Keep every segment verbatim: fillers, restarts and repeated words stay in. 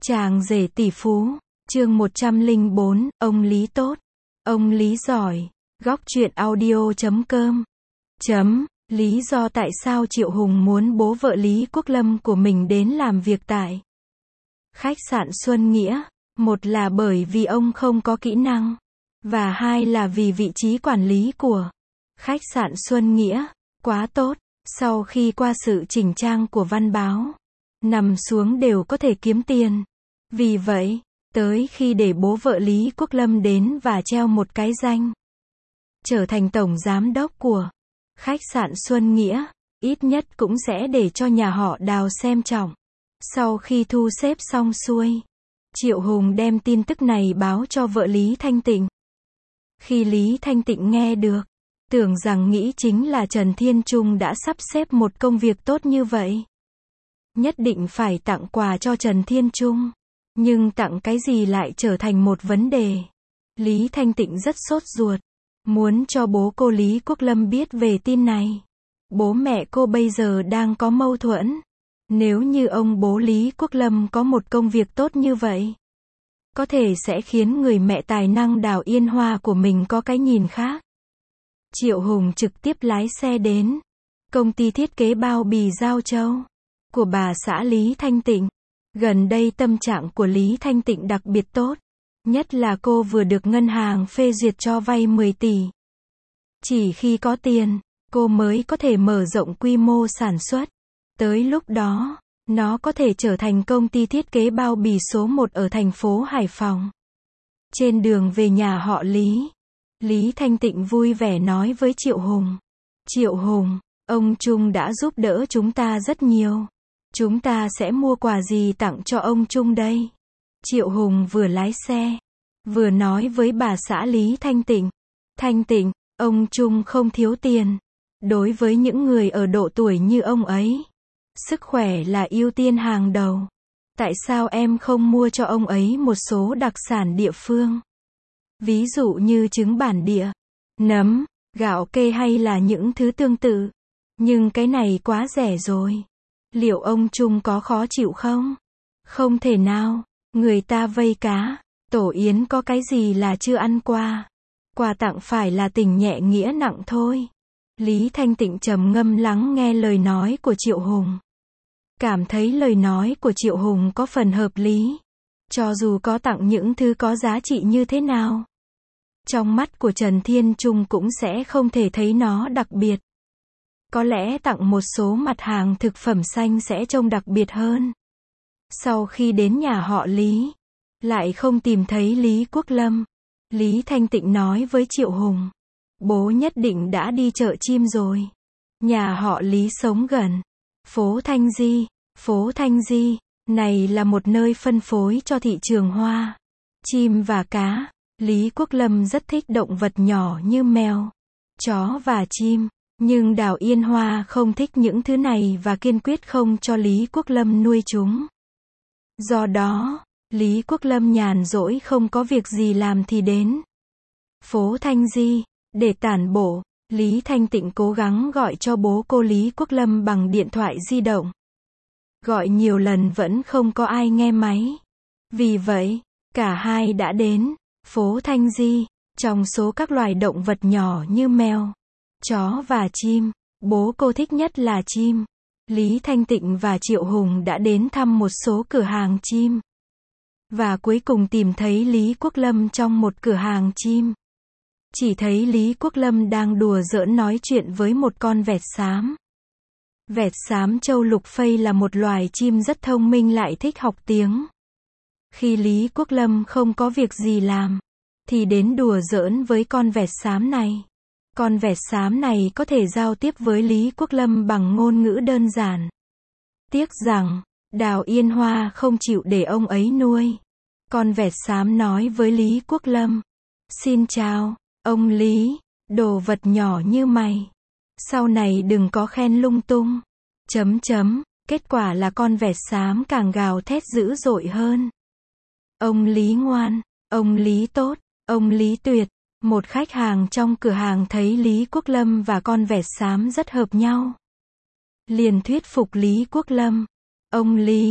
Chàng rể tỷ phú, chương một trăm lẻ bốn, ông Lý tốt, ông Lý giỏi, góc truyện audio chấm com. Chấm, lý do tại sao Triệu Hùng muốn bố vợ Lý Quốc Lâm của mình đến làm việc tại khách sạn Xuân Nghĩa, một là bởi vì ông không có kỹ năng, và hai là vì vị trí quản lý của khách sạn Xuân Nghĩa quá tốt. Sau khi qua sự chỉnh trang của văn báo, nằm xuống đều có thể kiếm tiền. Vì vậy, tới khi để bố vợ Lý Quốc Lâm đến và treo một cái danh trở thành tổng giám đốc của khách sạn Xuân Nghĩa, ít nhất cũng sẽ để cho nhà họ Đào xem trọng. Sau khi thu xếp xong xuôi, Triệu Hùng đem tin tức này báo cho vợ Lý Thanh Tịnh. Khi Lý Thanh Tịnh nghe được, tưởng rằng nghĩ chính là Trần Thiên Trung đã sắp xếp một công việc tốt như vậy. Nhất định phải tặng quà cho Trần Thiên Trung. Nhưng tặng cái gì lại trở thành một vấn đề. Lý Thanh Tịnh rất sốt ruột, muốn cho bố cô Lý Quốc Lâm biết về tin này. Bố mẹ cô bây giờ đang có mâu thuẫn. Nếu như ông bố Lý Quốc Lâm có một công việc tốt như vậy, có thể sẽ khiến người mẹ tài năng Đào Yên Hoa của mình có cái nhìn khác. Triệu Hùng trực tiếp lái xe đến công ty thiết kế bao bì Giao Châu của bà xã Lý Thanh Tịnh. Gần đây tâm trạng của Lý Thanh Tịnh đặc biệt tốt, nhất là cô vừa được ngân hàng phê duyệt cho vay mười tỷ. Chỉ khi có tiền, cô mới có thể mở rộng quy mô sản xuất. Tới lúc đó, nó có thể trở thành công ty thiết kế bao bì số một ở thành phố Hải Phòng. Trên đường về nhà họ Lý, Lý Thanh Tịnh vui vẻ nói với Triệu Hùng. Triệu Hùng, ông Trung đã giúp đỡ chúng ta rất nhiều. Chúng ta sẽ mua quà gì tặng cho ông Trung đây? Triệu Hùng vừa lái xe, vừa nói với bà xã Lý Thanh Tịnh. Thanh Tịnh, ông Trung không thiếu tiền. Đối với những người ở độ tuổi như ông ấy, sức khỏe là ưu tiên hàng đầu. Tại sao em không mua cho ông ấy một số đặc sản địa phương? Ví dụ như trứng bản địa, nấm, gạo kê hay là những thứ tương tự. Nhưng cái này quá rẻ rồi. Liệu ông Trung có khó chịu không? Không thể nào. Người ta vây cá, tổ yến có cái gì là chưa ăn qua. Quà tặng phải là tình nhẹ nghĩa nặng thôi. Lý Thanh Tịnh trầm ngâm lắng nghe lời nói của Triệu Hùng. Cảm thấy lời nói của Triệu Hùng có phần hợp lý. Cho dù có tặng những thứ có giá trị như thế nào, trong mắt của Trần Thiên Trung cũng sẽ không thể thấy nó đặc biệt. Có lẽ tặng một số mặt hàng thực phẩm xanh sẽ trông đặc biệt hơn. Sau khi đến nhà họ Lý, lại không tìm thấy Lý Quốc Lâm. Lý Thanh Tịnh nói với Triệu Hùng. Bố nhất định đã đi chợ chim rồi. Nhà họ Lý sống gần phố Thanh Di. Phố Thanh Di này là một nơi phân phối cho thị trường hoa, chim và cá. Lý Quốc Lâm rất thích động vật nhỏ như mèo, chó và chim. Nhưng Đào Yên Hoa không thích những thứ này và kiên quyết không cho Lý Quốc Lâm nuôi chúng. Do đó, Lý Quốc Lâm nhàn rỗi không có việc gì làm thì đến phố Thanh Di để tản bộ. Lý Thanh Tịnh cố gắng gọi cho bố cô Lý Quốc Lâm bằng điện thoại di động. Gọi nhiều lần vẫn không có ai nghe máy. Vì vậy, cả hai đã đến phố Thanh Di. Trong số các loài động vật nhỏ như mèo, chó và chim, bố cô thích nhất là chim. Lý Thanh Tịnh và Triệu Hùng đã đến thăm một số cửa hàng chim. Và cuối cùng tìm thấy Lý Quốc Lâm trong một cửa hàng chim. Chỉ thấy Lý Quốc Lâm đang đùa giỡn nói chuyện với một con vẹt xám. Vẹt xám châu lục phây là một loài chim rất thông minh lại thích học tiếng. Khi Lý Quốc Lâm không có việc gì làm, thì đến đùa giỡn với con vẹt xám này. Con vẹt xám này có thể giao tiếp với Lý Quốc Lâm bằng ngôn ngữ đơn giản. Tiếc rằng, Đào Yên Hoa không chịu để ông ấy nuôi. Con vẹt xám nói với Lý Quốc Lâm. Xin chào, ông Lý, đồ vật nhỏ như mày. Sau này đừng có khen lung tung. Chấm chấm, kết quả là con vẹt xám càng gào thét dữ dội hơn. Ông Lý ngoan, ông Lý tốt, ông Lý tuyệt. Một khách hàng trong cửa hàng thấy Lý Quốc Lâm và con vẹt xám rất hợp nhau. Liền thuyết phục Lý Quốc Lâm. Ông Lý,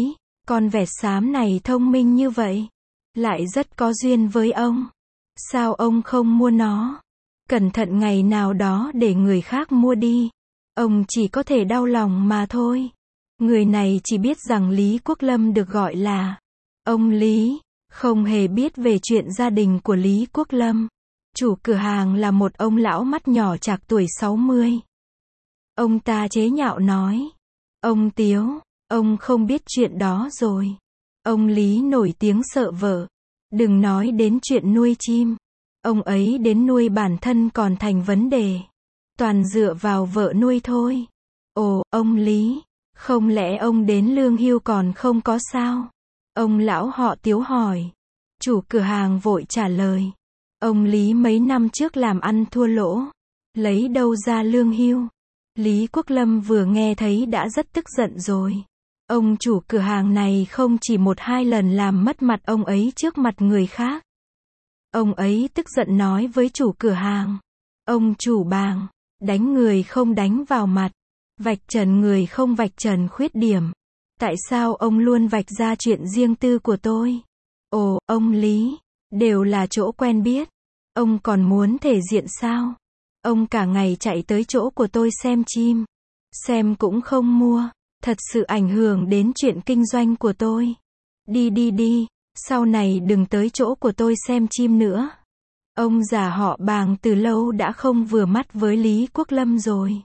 Con vẹt xám này thông minh như vậy, lại rất có duyên với ông. Sao ông không mua nó? Cẩn thận ngày nào đó để người khác mua đi. Ông chỉ có thể đau lòng mà thôi. Người này chỉ biết rằng Lý Quốc Lâm được gọi là ông Lý, không hề biết về chuyện gia đình của Lý Quốc Lâm. Chủ cửa hàng là một ông lão mắt nhỏ chạc tuổi sáu mươi. Ông ta chế nhạo nói, ông Tiếu, ông không biết chuyện đó rồi. Ông Lý nổi tiếng sợ vợ. Đừng nói đến chuyện nuôi chim. Ông ấy đến nuôi bản thân còn thành vấn đề. Toàn dựa vào vợ nuôi thôi. Ồ, ông Lý, không lẽ ông đến lương hưu còn không có sao? Ông lão họ Tiếu hỏi. Chủ cửa hàng vội trả lời. Ông Lý mấy năm trước làm ăn thua lỗ. Lấy đâu ra lương hưu? Lý Quốc Lâm vừa nghe thấy đã rất tức giận rồi. Ông chủ cửa hàng này không chỉ một hai lần làm mất mặt ông ấy trước mặt người khác. Ông ấy tức giận nói với chủ cửa hàng. Ông chủ bàng, đánh người không đánh vào mặt, vạch trần người không vạch trần khuyết điểm. Tại sao ông luôn vạch ra chuyện riêng tư của tôi? Ồ, ông Lý, đều là chỗ quen biết. Ông còn muốn thể diện sao? Ông cả ngày chạy tới chỗ của tôi xem chim. Xem cũng không mua. Thật sự ảnh hưởng đến chuyện kinh doanh của tôi. Đi đi đi, sau này đừng tới chỗ của tôi xem chim nữa. Ông già họ Bàng từ lâu đã không vừa mắt với Lý Quốc Lâm rồi.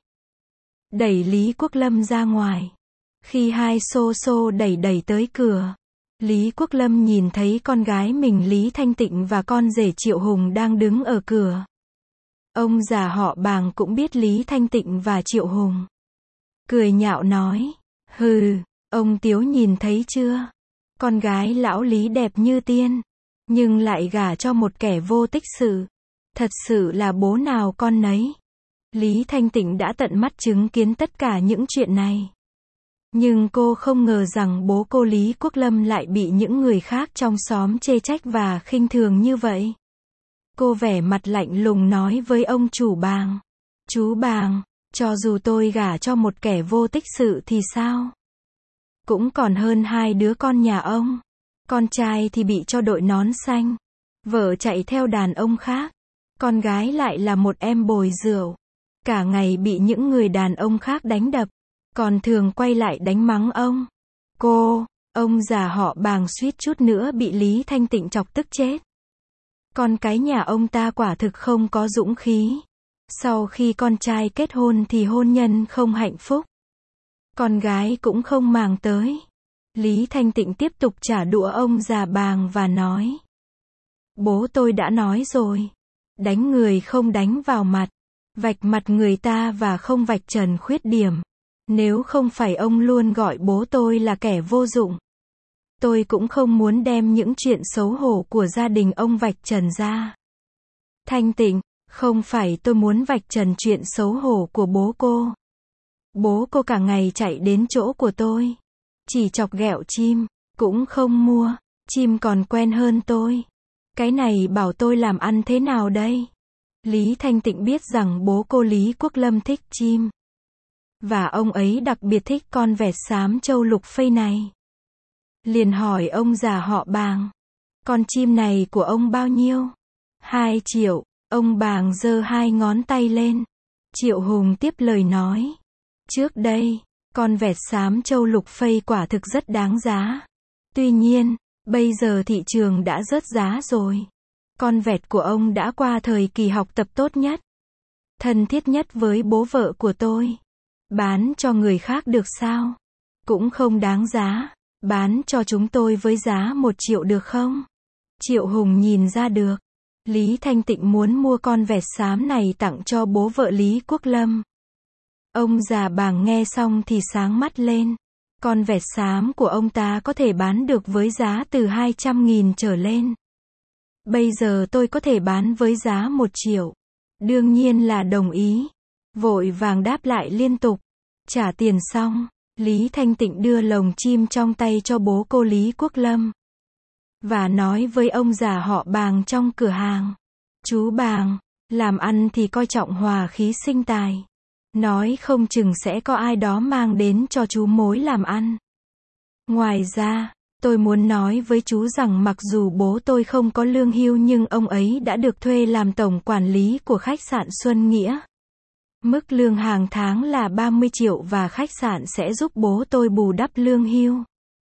Đẩy Lý Quốc Lâm ra ngoài. Khi hai xô xô đẩy đẩy tới cửa, Lý Quốc Lâm nhìn thấy con gái mình Lý Thanh Tịnh và con rể Triệu Hùng đang đứng ở cửa. Ông già họ Bàng cũng biết Lý Thanh Tịnh và Triệu Hùng. Cười nhạo nói, hừ, ông Tiếu nhìn thấy chưa? Con gái lão Lý đẹp như tiên, nhưng lại gả cho một kẻ vô tích sự. Thật sự là bố nào con nấy. Lý Thanh Tịnh đã tận mắt chứng kiến tất cả những chuyện này. Nhưng cô không ngờ rằng bố cô Lý Quốc Lâm lại bị những người khác trong xóm chê trách và khinh thường như vậy. Cô vẻ mặt lạnh lùng nói với ông chủ Bàng. Chú Bàng, cho dù tôi gả cho một kẻ vô tích sự thì sao? Cũng còn hơn hai đứa con nhà ông. Con trai thì bị cho đội nón xanh. Vợ chạy theo đàn ông khác. Con gái lại là một em bồi rượu. Cả ngày bị những người đàn ông khác đánh đập. Còn thường quay lại đánh mắng ông. Cô, ông già họ Bàng suýt chút nữa bị Lý Thanh Tịnh chọc tức chết. Con cái nhà ông ta quả thực không có dũng khí. Sau khi con trai kết hôn thì hôn nhân không hạnh phúc. Con gái cũng không màng tới. Lý Thanh Tịnh tiếp tục trả đũa ông già Bàng và nói. Bố tôi đã nói rồi. Đánh người không đánh vào mặt. Vạch mặt người ta và không vạch trần khuyết điểm. Nếu không phải ông luôn gọi bố tôi là kẻ vô dụng. Tôi cũng không muốn đem những chuyện xấu hổ của gia đình ông vạch trần ra. Thanh Tịnh, không phải tôi muốn vạch trần chuyện xấu hổ của bố cô. Bố cô cả ngày chạy đến chỗ của tôi. Chỉ chọc ghẹo chim, cũng không mua. Chim còn quen hơn tôi. Cái này bảo tôi làm ăn thế nào đây? Lý Thanh Tịnh biết rằng bố cô Lý Quốc Lâm thích chim. Và ông ấy đặc biệt thích con vẹt xám châu lục phây này. Liền hỏi ông già họ Bàng. Con chim này của ông bao nhiêu? Hai triệu. Ông Bàng giơ hai ngón tay lên. Triệu Hùng tiếp lời nói. Trước đây, con vẹt xám châu lục phây quả thực rất đáng giá. Tuy nhiên, bây giờ thị trường đã rớt giá rồi. Con vẹt của ông đã qua thời kỳ học tập tốt nhất. Thân thiết nhất với bố vợ của tôi. Bán cho người khác được sao? Cũng không đáng giá. Bán cho chúng tôi với giá một triệu được không? Triệu Hùng nhìn ra được. Lý Thanh Tịnh muốn mua con vẹt xám này tặng cho bố vợ Lý Quốc Lâm. Ông già Bàng nghe xong thì sáng mắt lên. Con vẹt xám của ông ta có thể bán được với giá từ hai trăm nghìn trở lên. Bây giờ tôi có thể bán với giá một triệu. Đương nhiên là đồng ý. Vội vàng đáp lại liên tục. Trả tiền xong, Lý Thanh Tịnh đưa lồng chim trong tay cho bố cô Lý Quốc Lâm. Và nói với ông già họ Bàng trong cửa hàng. Chú Bàng, làm ăn thì coi trọng hòa khí sinh tài. Nói không chừng sẽ có ai đó mang đến cho chú mối làm ăn. Ngoài ra, tôi muốn nói với chú rằng mặc dù bố tôi không có lương hưu nhưng ông ấy đã được thuê làm tổng quản lý của khách sạn Xuân Nghĩa. Mức lương hàng tháng là ba mươi triệu và khách sạn sẽ giúp bố tôi bù đắp lương hưu.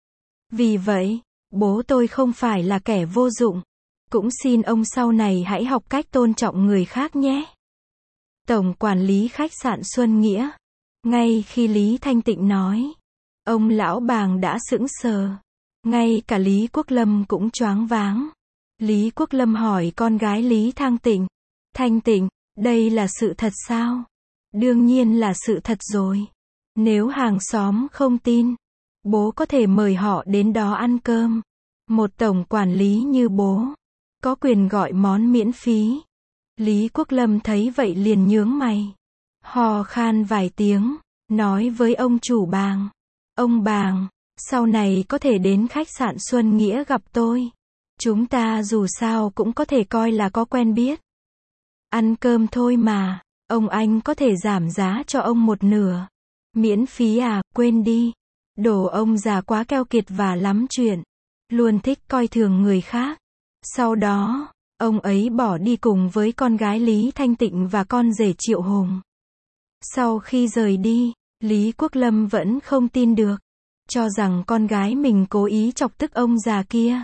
Vì vậy, bố tôi không phải là kẻ vô dụng. Cũng xin ông sau này hãy học cách tôn trọng người khác nhé. Tổng quản lý khách sạn Xuân Nghĩa. Ngay khi Lý Thanh Tịnh nói, ông lão bàng đã sững sờ. Ngay cả Lý Quốc Lâm cũng choáng váng. Lý Quốc Lâm hỏi con gái Lý Thanh Tịnh. Thanh Tịnh, đây là sự thật sao? Đương nhiên là sự thật rồi. Nếu hàng xóm không tin, bố có thể mời họ đến đó ăn cơm. Một tổng quản lý như bố, có quyền gọi món miễn phí. Lý Quốc Lâm thấy vậy liền nhướng mày. Hò khan vài tiếng, nói với ông chủ bàng. Ông bàng, sau này có thể đến khách sạn Xuân Nghĩa gặp tôi. Chúng ta dù sao cũng có thể coi là có quen biết. Ăn cơm thôi mà, ông anh có thể giảm giá cho ông một nửa. Miễn phí à, quên đi. Đồ ông già quá keo kiệt và lắm chuyện. Luôn thích coi thường người khác. Sau đó, ông ấy bỏ đi cùng với con gái Lý Thanh Tịnh và con rể Triệu Hùng. Sau khi rời đi, Lý Quốc Lâm vẫn không tin được. Cho rằng con gái mình cố ý chọc tức ông già kia.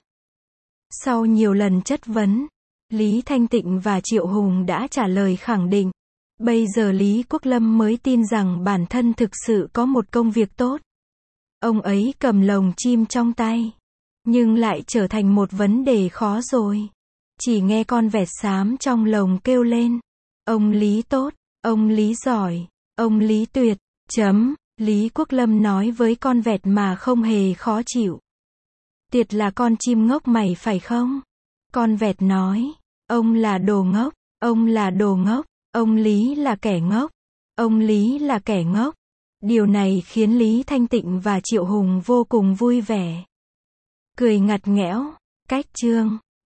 Sau nhiều lần chất vấn, Lý Thanh Tịnh và Triệu Hùng đã trả lời khẳng định. Bây giờ Lý Quốc Lâm mới tin rằng bản thân thực sự có một công việc tốt. Ông ấy cầm lồng chim trong tay. Nhưng lại trở thành một vấn đề khó rồi. Chỉ nghe con vẹt xám trong lồng kêu lên. Ông Lý tốt, ông Lý giỏi, ông Lý tuyệt, chấm. Lý Quốc Lâm nói với con vẹt mà không hề khó chịu. Tiệt là con chim ngốc mày phải không? Con vẹt nói. Ông là đồ ngốc, ông là đồ ngốc, ông Lý là kẻ ngốc, ông Lý là kẻ ngốc. Điều này khiến Lý Thanh Tịnh và Triệu Hùng vô cùng vui vẻ. Cười ngặt nghẽo. Cách chương